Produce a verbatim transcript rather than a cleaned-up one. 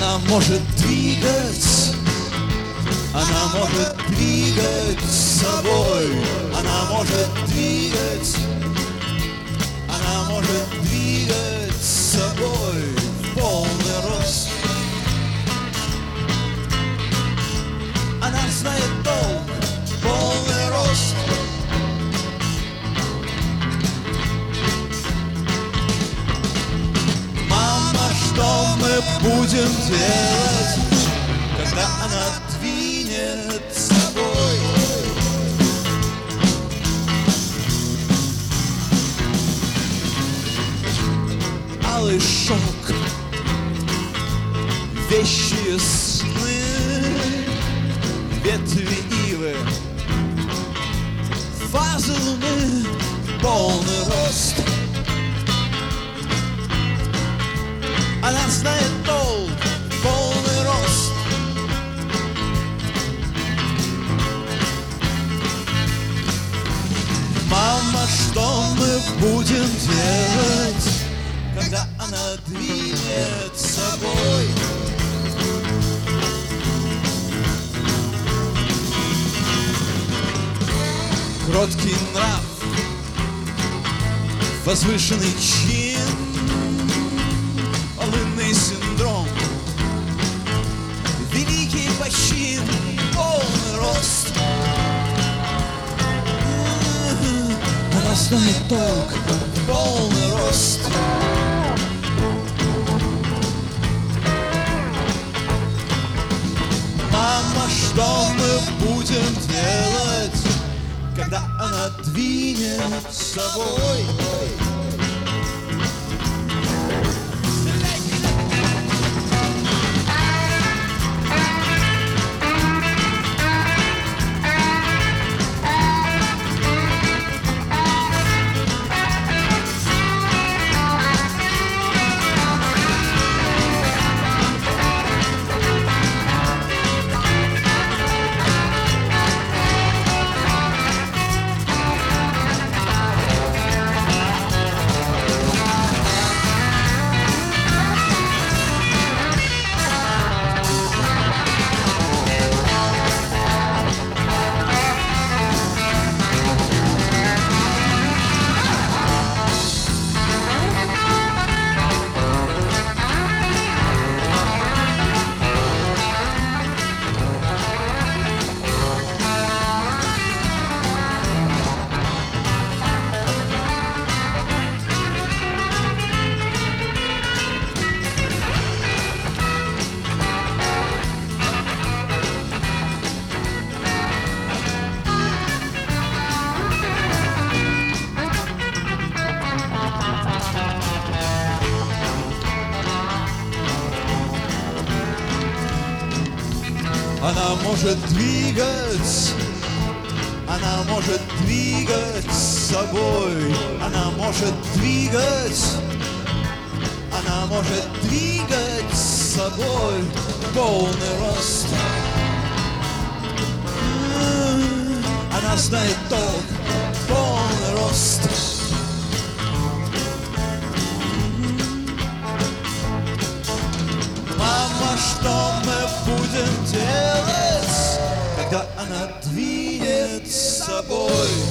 Она может двигать, она может двигать собой, она может двигать, она может двигать собой в полный рост. Она знает толк, полный рост. Мама, что мы будем делать, когда она двинет собой? Алый шелк, вещи сны, ветви ивы, фазы луны, полный рост. Она знает толк, полный рост. Мама, что мы будем делать, когда она двинет собой? Кроткий нрав, возвышенный чин, полынный синдром, великий почин, полный рост. Она знает толк, полный рост. Мама, что мы будем делать, когда она двинет собой? Она может двигать, она может двигать собой, она может двигать, она может двигать собой полный рост. Она знает толк, полный рост. Мама, что мы будем делать, когда она двинет собой?